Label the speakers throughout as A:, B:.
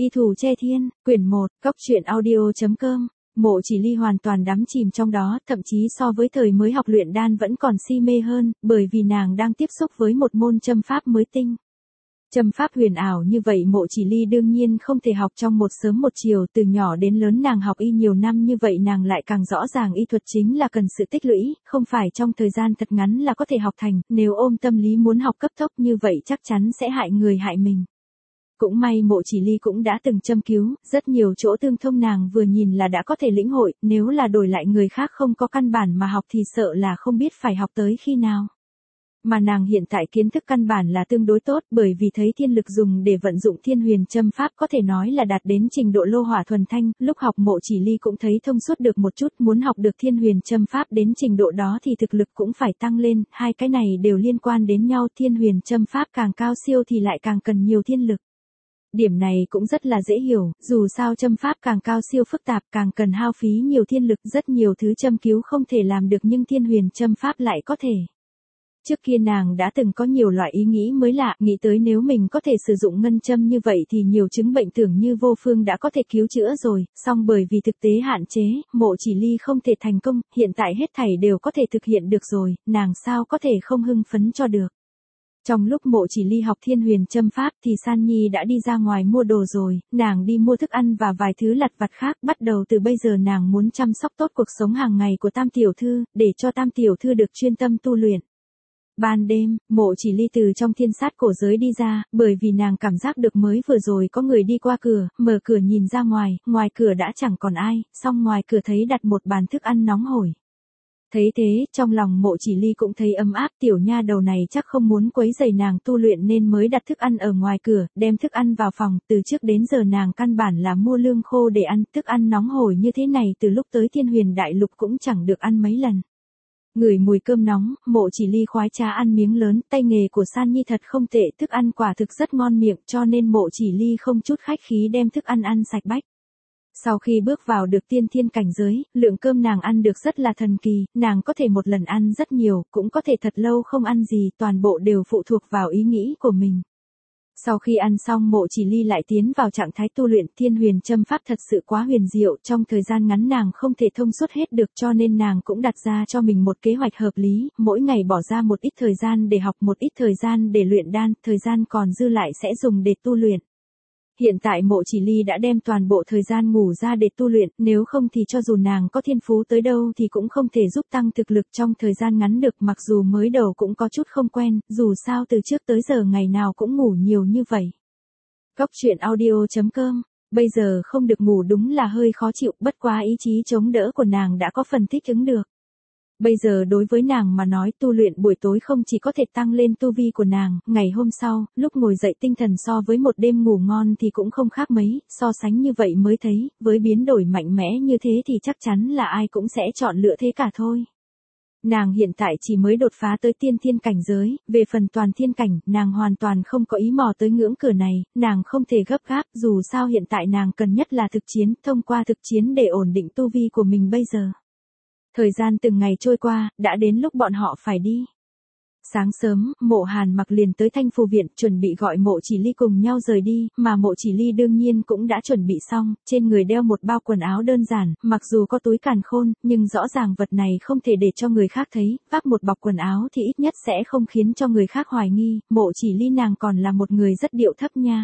A: Y thủ che thiên, quyển 1, Cốc truyện audio.com. Mộ Chỉ Ly hoàn toàn đắm chìm trong đó, thậm chí so với thời mới học luyện đan vẫn còn si mê hơn, bởi vì nàng đang tiếp xúc với một môn châm pháp mới tinh. Châm pháp huyền ảo như vậy Mộ Chỉ Ly đương nhiên không thể học trong một sớm một chiều, từ nhỏ đến lớn nàng học y nhiều năm như vậy nàng lại càng rõ ràng y thuật chính là cần sự tích lũy, không phải trong thời gian thật ngắn là có thể học thành, nếu ôm tâm lý muốn học cấp tốc như vậy chắc chắn sẽ hại người hại mình. Cũng may Mộ Chỉ Ly cũng đã từng châm cứu, rất nhiều chỗ tương thông nàng vừa nhìn là đã có thể lĩnh hội, nếu là đổi lại người khác không có căn bản mà học thì sợ là không biết phải học tới khi nào. Mà nàng hiện tại kiến thức căn bản là tương đối tốt, bởi vì thấy thiên lực dùng để vận dụng thiên huyền châm pháp có thể nói là đạt đến trình độ lô hỏa thuần thanh, lúc học Mộ Chỉ Ly cũng thấy thông suốt được một chút, muốn học được thiên huyền châm pháp đến trình độ đó thì thực lực cũng phải tăng lên, hai cái này đều liên quan đến nhau, thiên huyền châm pháp càng cao siêu thì lại càng cần nhiều thiên lực. Điểm này cũng rất là dễ hiểu, dù sao châm pháp càng cao siêu phức tạp càng cần hao phí nhiều thiên lực, rất nhiều thứ châm cứu không thể làm được nhưng thiên huyền châm pháp lại có thể. Trước kia nàng đã từng có nhiều loại ý nghĩ mới lạ, nghĩ tới nếu mình có thể sử dụng ngân châm như vậy thì nhiều chứng bệnh tưởng như vô phương đã có thể cứu chữa rồi, song bởi vì thực tế hạn chế, Mộ Chỉ Ly không thể thành công, hiện tại hết thảy đều có thể thực hiện được rồi, nàng sao có thể không hưng phấn cho được. Trong lúc Mộ Chỉ Ly học thiên huyền châm pháp thì San Nhi đã đi ra ngoài mua đồ rồi, nàng đi mua thức ăn và vài thứ lặt vặt khác, bắt đầu từ bây giờ nàng muốn chăm sóc tốt cuộc sống hàng ngày của Tam tiểu thư, để cho Tam tiểu thư được chuyên tâm tu luyện. Ban đêm, Mộ Chỉ Ly từ trong thiên sát cổ giới đi ra, bởi vì nàng cảm giác được mới vừa rồi có người đi qua cửa, mở cửa nhìn ra ngoài, ngoài cửa đã chẳng còn ai, song ngoài cửa thấy đặt một bàn thức ăn nóng hổi. Thấy thế, trong lòng Mộ Chỉ Ly cũng thấy ấm áp, tiểu nha đầu này chắc không muốn quấy rầy nàng tu luyện nên mới đặt thức ăn ở ngoài cửa, đem thức ăn vào phòng, từ trước đến giờ nàng căn bản là mua lương khô để ăn, thức ăn nóng hổi như thế này từ lúc tới Thiên Huyền Đại Lục cũng chẳng được ăn mấy lần. Ngửi mùi cơm nóng, Mộ Chỉ Ly khoái trá ăn miếng lớn, tay nghề của San Nhi thật không tệ, thức ăn quả thực rất ngon miệng cho nên Mộ Chỉ Ly không chút khách khí đem thức ăn ăn sạch bách. Sau khi bước vào được tiên thiên cảnh giới, lượng cơm nàng ăn được rất là thần kỳ, nàng có thể một lần ăn rất nhiều, cũng có thể thật lâu không ăn gì, toàn bộ đều phụ thuộc vào ý nghĩ của mình. Sau khi ăn xong Mộ Chỉ Ly lại tiến vào trạng thái tu luyện, thiên huyền châm pháp thật sự quá huyền diệu, trong thời gian ngắn nàng không thể thông suốt hết được cho nên nàng cũng đặt ra cho mình một kế hoạch hợp lý, mỗi ngày bỏ ra một ít thời gian để học, một ít thời gian để luyện đan, thời gian còn dư lại sẽ dùng để tu luyện. Hiện tại Mộ Chỉ Ly đã đem toàn bộ thời gian ngủ ra để tu luyện, nếu không thì cho dù nàng có thiên phú tới đâu thì cũng không thể giúp tăng thực lực trong thời gian ngắn được, mặc dù mới đầu cũng có chút không quen, dù sao từ trước tới giờ ngày nào cũng ngủ nhiều như vậy. Cốc truyện audio.com. Bây giờ không được ngủ đúng là hơi khó chịu, bất quá ý chí chống đỡ của nàng đã có phần thích ứng được. Bây giờ đối với nàng mà nói tu luyện buổi tối không chỉ có thể tăng lên tu vi của nàng, ngày hôm sau, lúc ngồi dậy tinh thần so với một đêm ngủ ngon thì cũng không khác mấy, so sánh như vậy mới thấy, với biến đổi mạnh mẽ như thế thì chắc chắn là ai cũng sẽ chọn lựa thế cả thôi. Nàng hiện tại chỉ mới đột phá tới tiên thiên cảnh giới, về phần toàn thiên cảnh, nàng hoàn toàn không có ý mò tới ngưỡng cửa này, nàng không thể gấp gáp, dù sao hiện tại nàng cần nhất là thực chiến, thông qua thực chiến để ổn định tu vi của mình bây giờ. Thời gian từng ngày trôi qua, đã đến lúc bọn họ phải đi. Sáng sớm, Mộ Hàn Mặc liền tới Thanh Phù Viện, chuẩn bị gọi Mộ Chỉ Ly cùng nhau rời đi, mà Mộ Chỉ Ly đương nhiên cũng đã chuẩn bị xong, trên người đeo một bao quần áo đơn giản, mặc dù có túi càn khôn, nhưng rõ ràng vật này không thể để cho người khác thấy, vác một bọc quần áo thì ít nhất sẽ không khiến cho người khác hoài nghi, Mộ Chỉ Ly nàng còn là một người rất điệu thấp nha.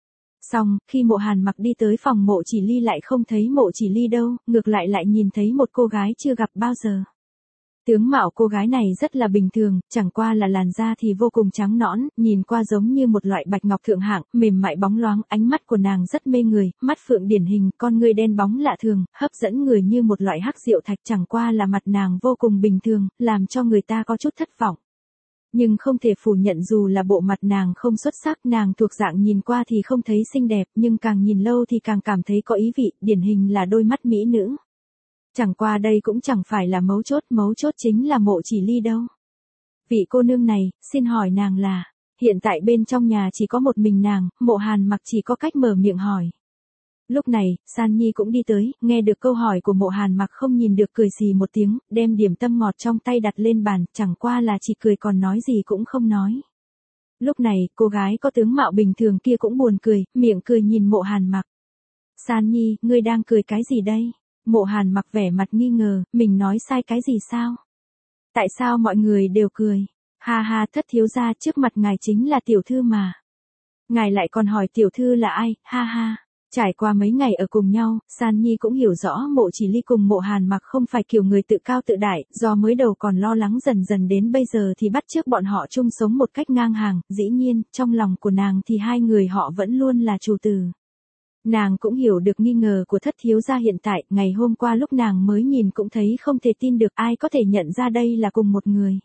A: Xong, khi Mộ Hàn Mặc đi tới phòng Mộ Chỉ Ly lại không thấy Mộ Chỉ Ly đâu, ngược lại nhìn thấy một cô gái chưa gặp bao giờ. Tướng mạo cô gái này rất là bình thường, chẳng qua là làn da thì vô cùng trắng nõn, nhìn qua giống như một loại bạch ngọc thượng hạng, mềm mại bóng loáng, ánh mắt của nàng rất mê người, mắt phượng điển hình, con ngươi đen bóng lạ thường, hấp dẫn người như một loại hắc diệu thạch, chẳng qua là mặt nàng vô cùng bình thường, làm cho người ta có chút thất vọng. Nhưng không thể phủ nhận dù là bộ mặt nàng không xuất sắc, nàng thuộc dạng nhìn qua thì không thấy xinh đẹp, nhưng càng nhìn lâu thì càng cảm thấy có ý vị, điển hình là đôi mắt mỹ nữ. Chẳng qua đây cũng chẳng phải là mấu chốt chính là Mộ Chỉ Ly đâu. Vị cô nương này, xin hỏi nàng là, hiện tại bên trong nhà chỉ có một mình nàng, Mộ Hàn Mặc chỉ có cách mở miệng hỏi. Lúc này, San Nhi cũng đi tới, nghe được câu hỏi của Mộ Hàn Mặc không nhìn được cười xì một tiếng, đem điểm tâm ngọt trong tay đặt lên bàn, chẳng qua là chỉ cười còn nói gì cũng không nói. Lúc này, cô gái có tướng mạo bình thường kia cũng buồn cười, miệng cười nhìn Mộ Hàn Mặc. San Nhi, ngươi đang cười cái gì đây? Mộ Hàn Mặc vẻ mặt nghi ngờ, mình nói sai cái gì sao? Tại sao mọi người đều cười? Ha ha, thất thiếu gia, trước mặt ngài chính là tiểu thư mà. Ngài lại còn hỏi tiểu thư là ai, ha ha. Trải qua mấy ngày ở cùng nhau, San Nhi cũng hiểu rõ Mộ Chỉ Ly cùng Mộ Hàn Mặc không phải kiểu người tự cao tự đại, do mới đầu còn lo lắng dần dần đến bây giờ thì bắt chước bọn họ chung sống một cách ngang hàng, dĩ nhiên, trong lòng của nàng thì hai người họ vẫn luôn là chủ tử. Nàng cũng hiểu được nghi ngờ của thất thiếu gia hiện tại, ngày hôm qua lúc nàng mới nhìn cũng thấy không thể tin được ai có thể nhận ra đây là cùng một người.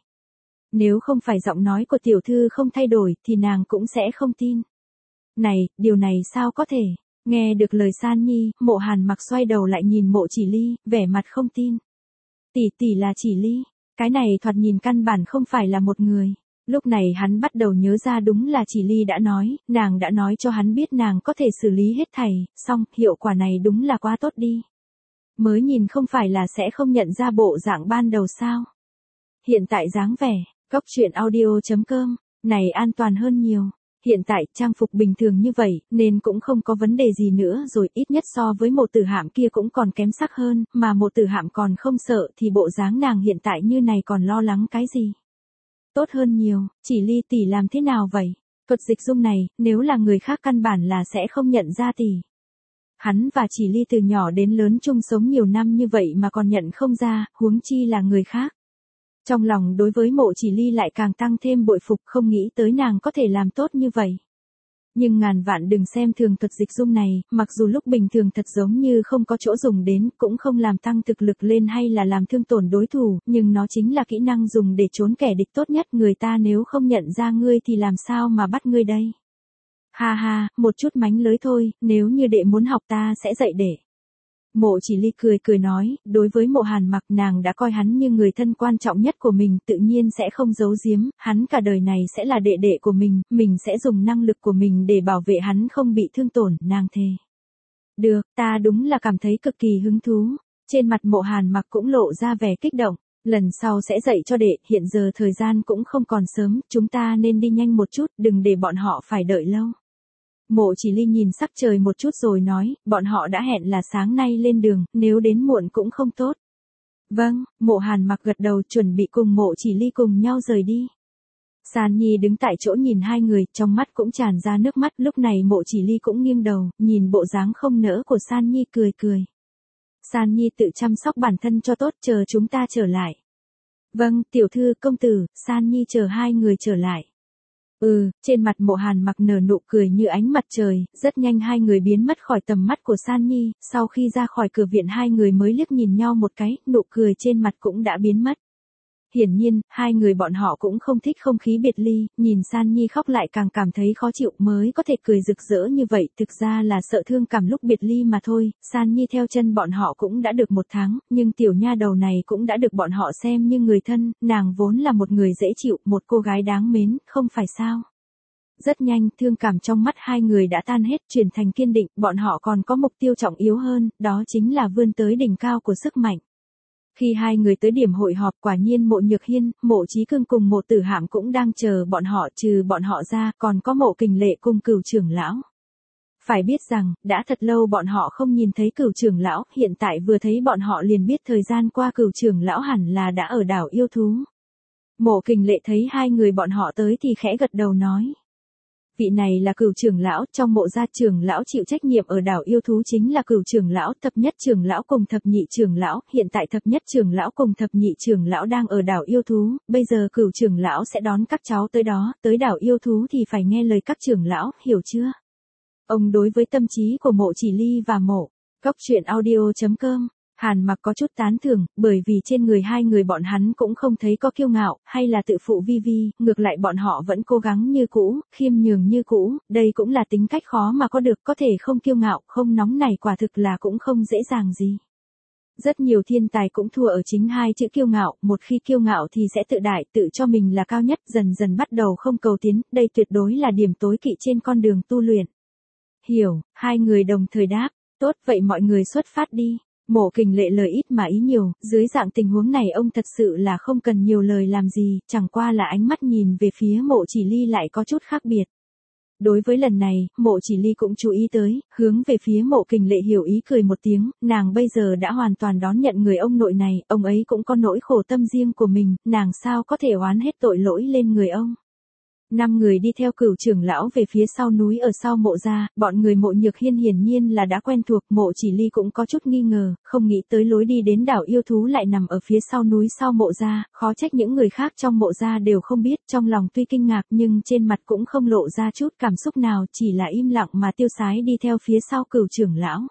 A: Nếu không phải giọng nói của tiểu thư không thay đổi thì nàng cũng sẽ không tin. Này, điều này sao có thể? Nghe được lời San Nhi, Mộ Hàn Mặc xoay đầu lại nhìn Mộ Chỉ Ly, vẻ mặt không tin. Tỷ tỷ là Chỉ Ly, cái này thoạt nhìn căn bản không phải là một người. Lúc này hắn bắt đầu nhớ ra đúng là Chỉ Ly đã nói, nàng đã nói cho hắn biết nàng có thể xử lý hết thảy, xong, hiệu quả này đúng là quá tốt đi. Mới nhìn không phải là sẽ không nhận ra bộ dạng ban đầu sao. Hiện tại dáng vẻ, Cốc Truyện Audio.com, này an toàn hơn nhiều. Hiện tại, trang phục bình thường như vậy, nên cũng không có vấn đề gì nữa rồi, ít nhất so với Mộ Tử Hạm kia cũng còn kém sắc hơn, mà Mộ Tử Hạm còn không sợ thì bộ dáng nàng hiện tại như này còn lo lắng cái gì. Tốt hơn nhiều, Chỉ Ly tỷ làm thế nào vậy? Thuật dịch dung này, nếu là người khác căn bản là sẽ không nhận ra tỷ. Hắn và Chỉ Ly từ nhỏ đến lớn chung sống nhiều năm như vậy mà còn nhận không ra, huống chi là người khác. Trong lòng đối với Mộ Chỉ Ly lại càng tăng thêm bội phục, không nghĩ tới nàng có thể làm tốt như vậy. Nhưng ngàn vạn đừng xem thường thuật dịch dung này, mặc dù lúc bình thường thật giống như không có chỗ dùng đến, cũng không làm tăng thực lực lên hay là làm thương tổn đối thủ, nhưng nó chính là kỹ năng dùng để trốn kẻ địch tốt nhất, người ta nếu không nhận ra ngươi thì làm sao mà bắt ngươi đây. Ha ha, một chút mánh lới thôi, nếu như đệ muốn học ta sẽ dạy đệ. Mộ Chỉ Ly cười cười nói, đối với Mộ Hàn Mặc nàng đã coi hắn như người thân quan trọng nhất của mình, tự nhiên sẽ không giấu giếm, hắn cả đời này sẽ là đệ đệ của mình sẽ dùng năng lực của mình để bảo vệ hắn không bị thương tổn, nàng thề. Được, ta đúng là cảm thấy cực kỳ hứng thú. Trên mặt Mộ Hàn Mặc cũng lộ ra vẻ kích động, lần sau sẽ dạy cho đệ, hiện giờ thời gian cũng không còn sớm, chúng ta nên đi nhanh một chút, đừng để bọn họ phải đợi lâu. Mộ Chỉ Ly nhìn sắc trời một chút rồi nói, bọn họ đã hẹn là sáng nay lên đường, nếu đến muộn cũng không tốt. Vâng, Mộ Hàn Mặc gật đầu chuẩn bị cùng Mộ Chỉ Ly cùng nhau rời đi. San Nhi đứng tại chỗ nhìn hai người, trong mắt cũng tràn ra nước mắt, lúc này Mộ Chỉ Ly cũng nghiêng đầu, nhìn bộ dáng không nỡ của San Nhi cười cười. San Nhi tự chăm sóc bản thân cho tốt, chờ chúng ta trở lại. Vâng, tiểu thư, công tử, San Nhi chờ hai người trở lại. Trên mặt Mộ Hàn Mặc nở nụ cười như ánh mặt trời, rất nhanh hai người biến mất khỏi tầm mắt của San Nhi, sau khi ra khỏi cửa viện hai người mới liếc nhìn nhau một cái, nụ cười trên mặt cũng đã biến mất. Hiển nhiên, hai người bọn họ cũng không thích không khí biệt ly, nhìn San Nhi khóc lại càng cảm thấy khó chịu, mới có thể cười rực rỡ như vậy, thực ra là sợ thương cảm lúc biệt ly mà thôi. San Nhi theo chân bọn họ cũng đã được 1 tháng, nhưng tiểu nha đầu này cũng đã được bọn họ xem như người thân, nàng vốn là một người dễ chịu, một cô gái đáng mến, không phải sao. Rất nhanh, thương cảm trong mắt hai người đã tan hết, chuyển thành kiên định, bọn họ còn có mục tiêu trọng yếu hơn, đó chính là vươn tới đỉnh cao của sức mạnh. Khi hai người tới điểm hội họp, quả nhiên Mộ Nhược Hiên, Mộ Chí Cương cùng Mộ Tử Hạm cũng đang chờ bọn họ, trừ bọn họ ra, còn có Mộ Kình Lệ cùng Cửu trưởng lão. Phải biết rằng, đã thật lâu bọn họ không nhìn thấy Cửu trưởng lão, hiện tại vừa thấy bọn họ liền biết thời gian qua Cửu trưởng lão hẳn là đã ở đảo yêu thú. Mộ Kình Lệ thấy hai người bọn họ tới thì khẽ gật đầu nói. Vị này là Cửu trưởng lão, trong Mộ gia trưởng lão chịu trách nhiệm ở đảo yêu thú chính là Cửu trưởng lão, thập nhất trưởng lão cùng thập nhị trưởng lão, hiện tại thập nhất trưởng lão cùng thập nhị trưởng lão đang ở đảo yêu thú, bây giờ Cửu trưởng lão sẽ đón các cháu tới đó, tới đảo yêu thú thì phải nghe lời các trưởng lão, hiểu chưa? Ông đối với tâm trí của Mộ Chỉ Ly và Mộ Cốc Truyện Audio.com, Hàn Mặc có chút tán thưởng, bởi vì trên người hai người bọn hắn cũng không thấy có kiêu ngạo, hay là tự phụ vi vi, ngược lại bọn họ vẫn cố gắng như cũ, khiêm nhường như cũ, đây cũng là tính cách khó mà có được, có thể không kiêu ngạo, không nóng nảy quả thực là cũng không dễ dàng gì. Rất nhiều thiên tài cũng thua ở chính hai chữ kiêu ngạo, một khi kiêu ngạo thì sẽ tự đại, tự cho mình là cao nhất, dần dần bắt đầu không cầu tiến, đây tuyệt đối là điểm tối kỵ trên con đường tu luyện. Hiểu, hai người đồng thời đáp, tốt vậy mọi người xuất phát đi. Mộ Kình Lệ lời ít mà ý nhiều, dưới dạng tình huống này ông thật sự là không cần nhiều lời làm gì, chẳng qua là ánh mắt nhìn về phía Mộ Chỉ Ly lại có chút khác biệt. Đối với lần này, Mộ Chỉ Ly cũng chú ý tới, hướng về phía Mộ Kình Lệ hiểu ý cười một tiếng, nàng bây giờ đã hoàn toàn đón nhận người ông nội này, ông ấy cũng có nỗi khổ tâm riêng của mình, nàng sao có thể oán hết tội lỗi lên người ông. 5 người đi theo Cửu trưởng lão về phía sau núi ở sau Mộ gia, bọn người Mộ Nhược Hiên hiển nhiên là đã quen thuộc, Mộ Chỉ Ly cũng có chút nghi ngờ, không nghĩ tới lối đi đến đảo yêu thú lại nằm ở phía sau núi sau Mộ gia, khó trách những người khác trong Mộ gia đều không biết, trong lòng tuy kinh ngạc nhưng trên mặt cũng không lộ ra chút cảm xúc nào, chỉ là im lặng mà tiêu sái đi theo phía sau Cửu trưởng lão.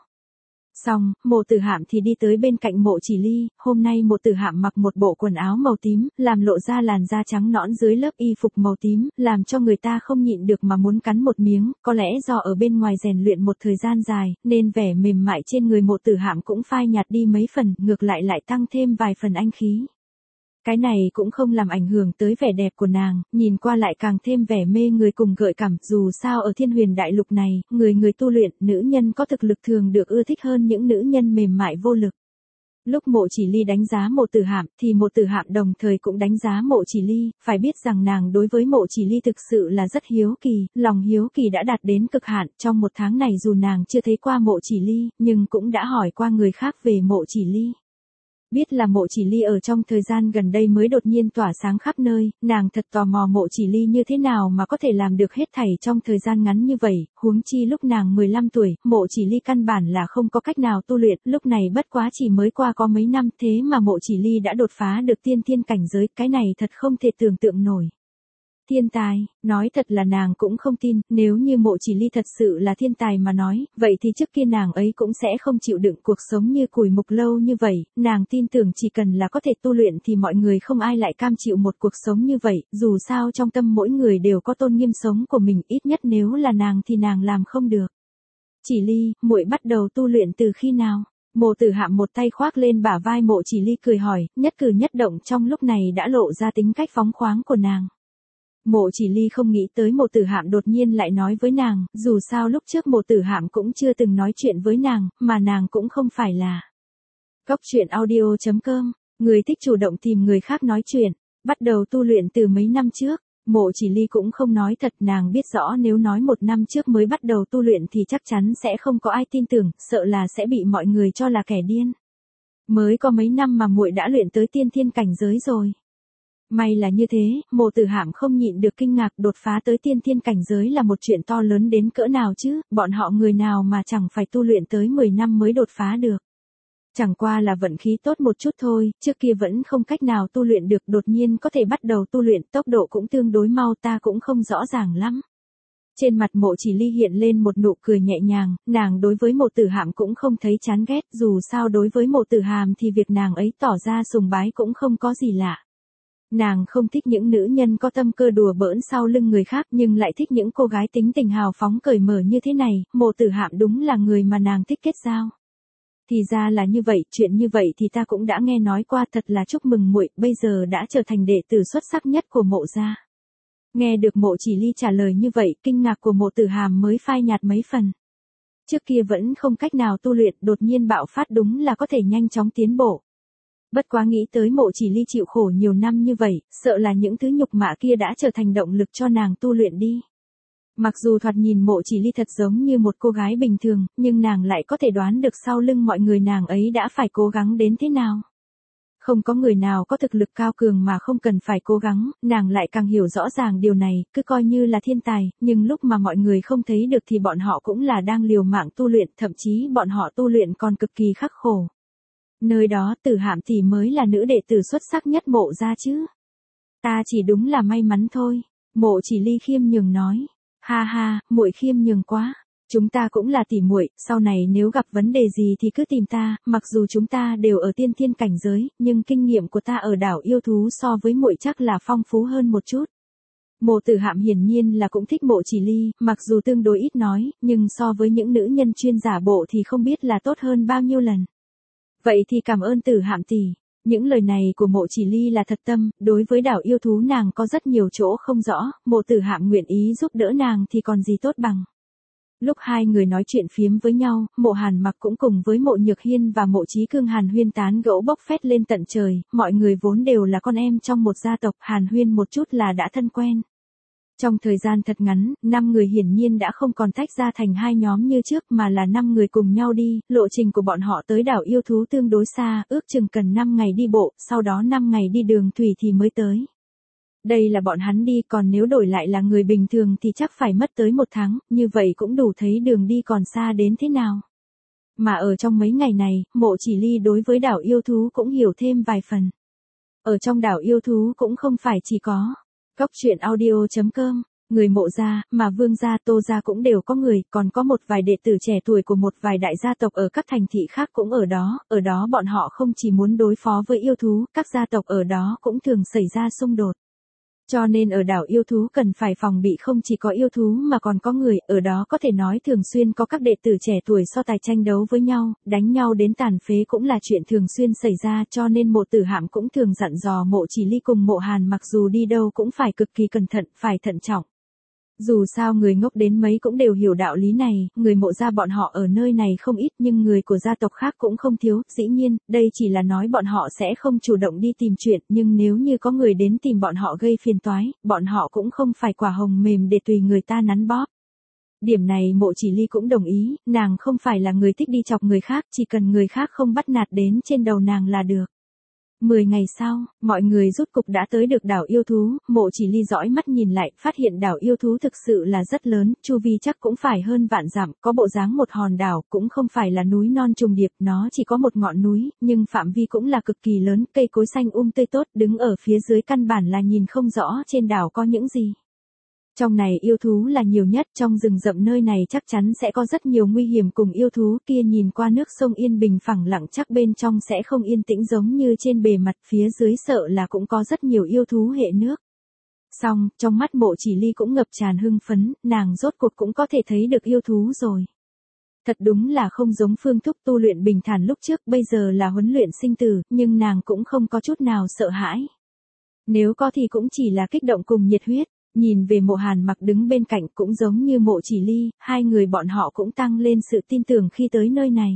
A: Xong, Mộ Tử Hạm thì đi tới bên cạnh Mộ Chỉ Ly, hôm nay Mộ Tử Hạm mặc một bộ quần áo màu tím, làm lộ ra làn da trắng nõn dưới lớp y phục màu tím, làm cho người ta không nhịn được mà muốn cắn một miếng, có lẽ do ở bên ngoài rèn luyện một thời gian dài, nên vẻ mềm mại trên người Mộ Tử Hạm cũng phai nhạt đi mấy phần, ngược lại lại tăng thêm vài phần anh khí. Cái này cũng không làm ảnh hưởng tới vẻ đẹp của nàng, nhìn qua lại càng thêm vẻ mê người cùng gợi cảm, dù sao ở Thiên Huyền Đại Lục này, người tu luyện, nữ nhân có thực lực thường được ưa thích hơn những nữ nhân mềm mại vô lực. Lúc Mộ Chỉ Ly đánh giá Mộ Tử Hạm, thì Mộ Tử Hạm đồng thời cũng đánh giá Mộ Chỉ Ly, phải biết rằng nàng đối với Mộ Chỉ Ly thực sự là rất hiếu kỳ, lòng hiếu kỳ đã đạt đến cực hạn, trong một tháng này dù nàng chưa thấy qua Mộ Chỉ Ly, nhưng cũng đã hỏi qua người khác về Mộ Chỉ Ly. Biết là Mộ Chỉ Ly ở trong thời gian gần đây mới đột nhiên tỏa sáng khắp nơi, nàng thật tò mò Mộ Chỉ Ly như thế nào mà có thể làm được hết thảy trong thời gian ngắn như vậy, huống chi lúc nàng 15 tuổi, Mộ Chỉ Ly căn bản là không có cách nào tu luyện, lúc này bất quá chỉ mới qua có mấy năm thế mà Mộ Chỉ Ly đã đột phá được tiên thiên cảnh giới, cái này thật không thể tưởng tượng nổi. Thiên tài, nói thật là nàng cũng không tin, nếu như Mộ Chỉ Ly thật sự là thiên tài mà nói, vậy thì trước kia nàng ấy cũng sẽ không chịu đựng cuộc sống như củi mục lâu như vậy, nàng tin tưởng chỉ cần là có thể tu luyện thì mọi người không ai lại cam chịu một cuộc sống như vậy, dù sao trong tâm mỗi người đều có tôn nghiêm sống của mình, ít nhất nếu là nàng thì nàng làm không được. Chỉ Ly, muội bắt đầu tu luyện từ khi nào? Mộ Tử Hạm một tay khoác lên bả vai Mộ Chỉ Ly cười hỏi, nhất cử nhất động trong lúc này đã lộ ra tính cách phóng khoáng của nàng. Mộ Chỉ Ly không nghĩ tới Mộ Tử Hạm đột nhiên lại nói với nàng, dù sao lúc trước Mộ Tử Hạm cũng chưa từng nói chuyện với nàng, mà nàng cũng không phải là Cóc Truyện Audio.com, người thích chủ động tìm người khác nói chuyện, bắt đầu tu luyện từ mấy năm trước. Mộ Chỉ Ly cũng không nói thật, nàng biết rõ nếu nói 1 năm trước mới bắt đầu tu luyện thì chắc chắn sẽ không có ai tin tưởng, sợ là sẽ bị mọi người cho là kẻ điên. Mới có mấy năm mà muội đã luyện tới tiên thiên cảnh giới rồi. May là như thế, Mộ Tử Hạm không nhịn được kinh ngạc, đột phá tới tiên thiên cảnh giới là một chuyện to lớn đến cỡ nào chứ, bọn họ người nào mà chẳng phải tu luyện tới 10 năm mới đột phá được. Chẳng qua là vận khí tốt một chút thôi, trước kia vẫn không cách nào tu luyện được, đột nhiên có thể bắt đầu tu luyện, tốc độ cũng tương đối mau, ta cũng không rõ ràng lắm. Trên mặt Mộ Chỉ Ly hiện lên một nụ cười nhẹ nhàng, nàng đối với Mộ Tử Hạm cũng không thấy chán ghét, dù sao đối với Mộ Tử Hàm thì việc nàng ấy tỏ ra sùng bái cũng không có gì lạ. Nàng không thích những nữ nhân có tâm cơ đùa bỡn sau lưng người khác nhưng lại thích những cô gái tính tình hào phóng cởi mở như thế này, Mộ Tử Hạm đúng là người mà nàng thích kết giao. Thì ra là như vậy, chuyện như vậy thì ta cũng đã nghe nói qua, thật là chúc mừng muội, bây giờ đã trở thành đệ tử xuất sắc nhất của Mộ gia. Nghe được Mộ Chỉ Ly trả lời như vậy, kinh ngạc của Mộ Tử Hàm mới phai nhạt mấy phần. Trước kia vẫn không cách nào tu luyện, đột nhiên bạo phát đúng là có thể nhanh chóng tiến bộ. Bất quá nghĩ tới Mộ Chỉ Ly chịu khổ nhiều năm như vậy, sợ là những thứ nhục mạ kia đã trở thành động lực cho nàng tu luyện đi. Mặc dù thoạt nhìn Mộ Chỉ Ly thật giống như một cô gái bình thường, nhưng nàng lại có thể đoán được sau lưng mọi người nàng ấy đã phải cố gắng đến thế nào. Không có người nào có thực lực cao cường mà không cần phải cố gắng, nàng lại càng hiểu rõ ràng điều này, cứ coi như là thiên tài, nhưng lúc mà mọi người không thấy được thì bọn họ cũng là đang liều mạng tu luyện, thậm chí bọn họ tu luyện còn cực kỳ khắc khổ. Nơi đó Tử Hạm tỷ mới là nữ đệ tử xuất sắc nhất Mộ gia chứ. Ta chỉ đúng là may mắn thôi. Mộ Chỉ Ly khiêm nhường nói. Ha ha, muội khiêm nhường quá. Chúng ta cũng là tỷ muội, sau này nếu gặp vấn đề gì thì cứ tìm ta, mặc dù chúng ta đều ở tiên thiên cảnh giới, nhưng kinh nghiệm của ta ở đảo yêu thú so với muội chắc là phong phú hơn một chút. Mộ Tử Hạm hiển nhiên là cũng thích Mộ Chỉ Ly, mặc dù tương đối ít nói, nhưng so với những nữ nhân chuyên giả bộ thì không biết là tốt hơn bao nhiêu lần. Vậy thì cảm ơn Tử Hạm tỷ. Những lời này của Mộ Chỉ Ly là thật tâm, đối với đảo yêu thú nàng có rất nhiều chỗ không rõ, Mộ Tử Hạm nguyện ý giúp đỡ nàng thì còn gì tốt bằng. Lúc hai người nói chuyện phiếm với nhau, Mộ Hàn Mặc cũng cùng với Mộ Nhược Hiên và Mộ Chí Cương hàn huyên tán gẫu bốc phét lên tận trời, mọi người vốn đều là con em trong một gia tộc, hàn huyên một chút là đã thân quen. Trong thời gian thật ngắn, 5 người hiển nhiên đã không còn tách ra thành hai nhóm như trước mà là 5 người cùng nhau đi, lộ trình của bọn họ tới đảo yêu thú tương đối xa, ước chừng cần 5 ngày đi bộ, sau đó 5 ngày đi đường thủy thì mới tới. Đây là bọn hắn đi, còn nếu đổi lại là người bình thường thì chắc phải mất tới 1 tháng, như vậy cũng đủ thấy đường đi còn xa đến thế nào. Mà ở trong mấy ngày này, Mộ Chỉ Ly đối với đảo yêu thú cũng hiểu thêm vài phần. Ở trong đảo yêu thú cũng không phải chỉ có Cóc truyện audio.com, người Mộ gia, mà Vương gia, Tô gia cũng đều có người, còn có một vài đệ tử trẻ tuổi của một vài đại gia tộc ở các thành thị khác cũng ở đó bọn họ không chỉ muốn đối phó với yêu thú, các gia tộc ở đó cũng thường xảy ra xung đột. Cho nên ở đảo yêu thú cần phải phòng bị không chỉ có yêu thú mà còn có người, ở đó có thể nói thường xuyên có các đệ tử trẻ tuổi so tài tranh đấu với nhau, đánh nhau đến tàn phế cũng là chuyện thường xuyên xảy ra, cho nên Mộ Tử Hạm cũng thường dặn dò Mộ Chỉ Ly cùng Mộ Hàn mặc dù đi đâu cũng phải cực kỳ cẩn thận, phải thận trọng. Dù sao người ngốc đến mấy cũng đều hiểu đạo lý này, người Mộ gia bọn họ ở nơi này không ít nhưng người của gia tộc khác cũng không thiếu, dĩ nhiên, đây chỉ là nói bọn họ sẽ không chủ động đi tìm chuyện, nhưng nếu như có người đến tìm bọn họ gây phiền toái, bọn họ cũng không phải quả hồng mềm để tùy người ta nắn bóp. Điểm này Mộ Chỉ Ly cũng đồng ý, nàng không phải là người thích đi chọc người khác, chỉ cần người khác không bắt nạt đến trên đầu nàng là được. 10 ngày sau, mọi người rốt cục đã tới được đảo yêu thú, Mộ Chỉ Ly dõi mắt nhìn lại, phát hiện đảo yêu thú thực sự là rất lớn, chu vi chắc cũng phải hơn vạn dặm, có bộ dáng một hòn đảo, cũng không phải là núi non trùng điệp, nó chỉ có một ngọn núi, nhưng phạm vi cũng là cực kỳ lớn, cây cối xanh tươi tốt, đứng ở phía dưới căn bản là nhìn không rõ trên đảo có những gì. Trong này yêu thú là nhiều nhất, trong rừng rậm nơi này chắc chắn sẽ có rất nhiều nguy hiểm cùng yêu thú kia, nhìn qua nước sông yên bình phẳng lặng chắc bên trong sẽ không yên tĩnh giống như trên bề mặt, phía dưới sợ là cũng có rất nhiều yêu thú hệ nước. Xong, trong mắt Mộ Chỉ Ly cũng ngập tràn hưng phấn, nàng rốt cuộc cũng có thể thấy được yêu thú rồi. Thật đúng là không giống phương thức tu luyện bình thản lúc trước, bây giờ là huấn luyện sinh tử, nhưng nàng cũng không có chút nào sợ hãi. Nếu có thì cũng chỉ là kích động cùng nhiệt huyết. Nhìn về Mộ Hàn Mặc đứng bên cạnh cũng giống như Mộ Chỉ Ly, hai người bọn họ cũng tăng lên sự tin tưởng khi tới nơi này.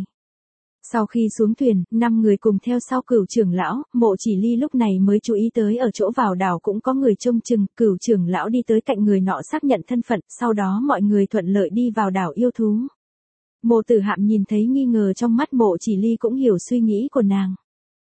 A: Sau khi xuống thuyền, 5 người cùng theo sau Cửu trưởng lão, Mộ Chỉ Ly lúc này mới chú ý tới ở chỗ vào đảo cũng có người trông chừng, Cửu trưởng lão đi tới cạnh người nọ xác nhận thân phận, sau đó mọi người thuận lợi đi vào đảo yêu thú. Mộ Tử Hạm nhìn thấy nghi ngờ trong mắt Mộ Chỉ Ly cũng hiểu suy nghĩ của nàng.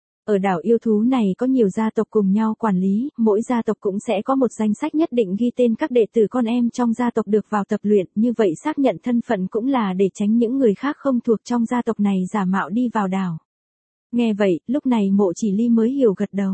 A: Ở đảo yêu thú này có nhiều gia tộc cùng nhau quản lý, mỗi gia tộc cũng sẽ có một danh sách nhất định ghi tên các đệ tử con em trong gia tộc được vào tập luyện, như vậy xác nhận thân phận cũng là để tránh những người khác không thuộc trong gia tộc này giả mạo đi vào đảo. Nghe vậy, lúc này Mộ Chỉ Ly mới hiểu gật đầu.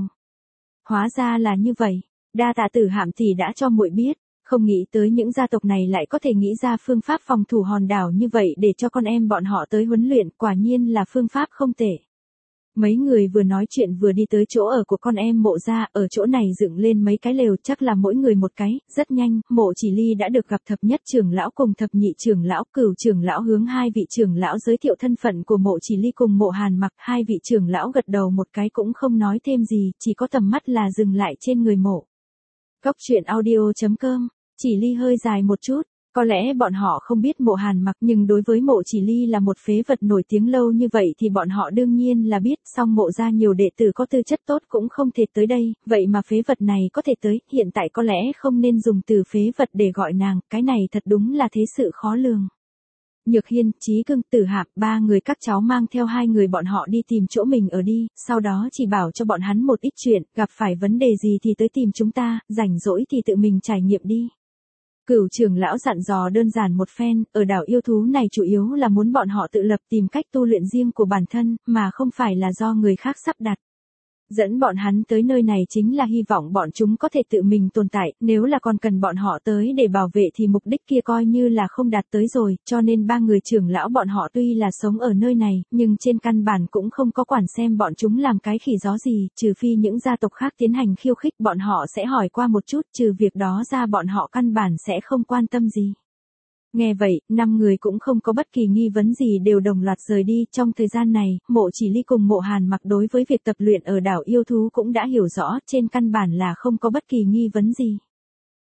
A: Hóa ra là như vậy, đa tạ Tử Hạm tỷ đã cho muội biết, không nghĩ tới những gia tộc này lại có thể nghĩ ra phương pháp phòng thủ hòn đảo như vậy để cho con em bọn họ tới huấn luyện, quả nhiên là phương pháp không tệ. Mấy người vừa nói chuyện vừa đi tới chỗ ở của con em Mộ gia, ở chỗ này dựng lên mấy cái lều chắc là mỗi người một cái, rất nhanh, Mộ Chỉ Ly đã được gặp thập nhất trưởng lão cùng thập nhị trưởng lão, Cửu trưởng lão hướng hai vị trưởng lão giới thiệu thân phận của Mộ Chỉ Ly cùng Mộ Hàn Mặc, hai vị trưởng lão gật đầu một cái cũng không nói thêm gì, chỉ có tầm mắt là dừng lại trên người Mộ. Cóc truyện audio.com, Chỉ Ly hơi dài một chút. Có lẽ bọn họ không biết Mộ Hàn Mặc nhưng đối với Mộ Chỉ Ly là một phế vật nổi tiếng lâu như vậy thì bọn họ đương nhiên là biết, song Mộ gia nhiều đệ tử có tư chất tốt cũng không thể tới đây, vậy mà phế vật này có thể tới, hiện tại có lẽ không nên dùng từ phế vật để gọi nàng, cái này thật đúng là thế sự khó lường. Nhược Hiên, Chí Cương, Tử Hạm, 3 người các cháu mang theo 2 người bọn họ đi tìm chỗ mình ở đi, sau đó chỉ bảo cho bọn hắn một ít chuyện, gặp phải vấn đề gì thì tới tìm chúng ta, rảnh rỗi thì tự mình trải nghiệm đi. Cửu trưởng lão dặn dò đơn giản một phen, ở đảo yêu thú này chủ yếu là muốn bọn họ tự lập tìm cách tu luyện riêng của bản thân, mà không phải là do người khác sắp đặt. Dẫn bọn hắn tới nơi này chính là hy vọng bọn chúng có thể tự mình tồn tại, nếu là còn cần bọn họ tới để bảo vệ thì mục đích kia coi như là không đạt tới rồi, cho nên 3 người trưởng lão bọn họ tuy là sống ở nơi này, nhưng trên căn bản cũng không có quản xem bọn chúng làm cái khỉ gió gì, trừ phi những gia tộc khác tiến hành khiêu khích bọn họ sẽ hỏi qua một chút, trừ việc đó ra bọn họ căn bản sẽ không quan tâm gì. Nghe vậy, 5 người cũng không có bất kỳ nghi vấn gì đều đồng loạt rời đi, trong thời gian này, Mộ Chỉ Ly cùng Mộ Hàn Mặc đối với việc tập luyện ở đảo yêu thú cũng đã hiểu rõ, trên căn bản là không có bất kỳ nghi vấn gì.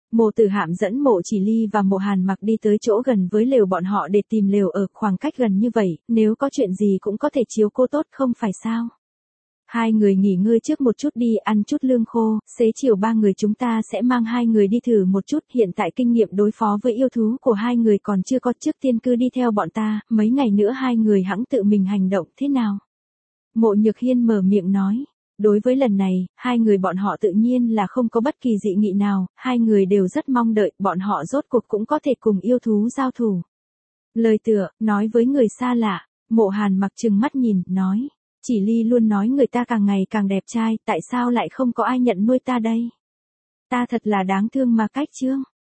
A: Mộ Tử Hạm dẫn Mộ Chỉ Ly và Mộ Hàn Mặc đi tới chỗ gần với lều bọn họ để tìm lều ở, khoảng cách gần như vậy, nếu có chuyện gì cũng có thể chiếu cô tốt không phải sao. Hai người nghỉ ngơi trước một chút đi, ăn chút lương khô, xế chiều ba người chúng ta sẽ mang hai người đi thử một chút, hiện tại kinh nghiệm đối phó với yêu thú của hai người còn chưa có, trước tiên cứ đi theo bọn ta, mấy ngày nữa hai người hẵng tự mình hành động, thế nào? Mộ Nhược Hiên mở miệng nói. Đối với lần này, hai người bọn họ tự nhiên là không có bất kỳ dị nghị nào, hai người đều rất mong đợi, bọn họ rốt cuộc cũng có thể cùng yêu thú giao thủ. Lời tựa, nói với người xa lạ, Mộ Hàn Mặc trừng mắt nhìn, nói. Chỉ Ly luôn nói người ta càng ngày càng đẹp trai, tại sao lại không có ai nhận nuôi ta đây? Ta thật là đáng thương mà cách chương.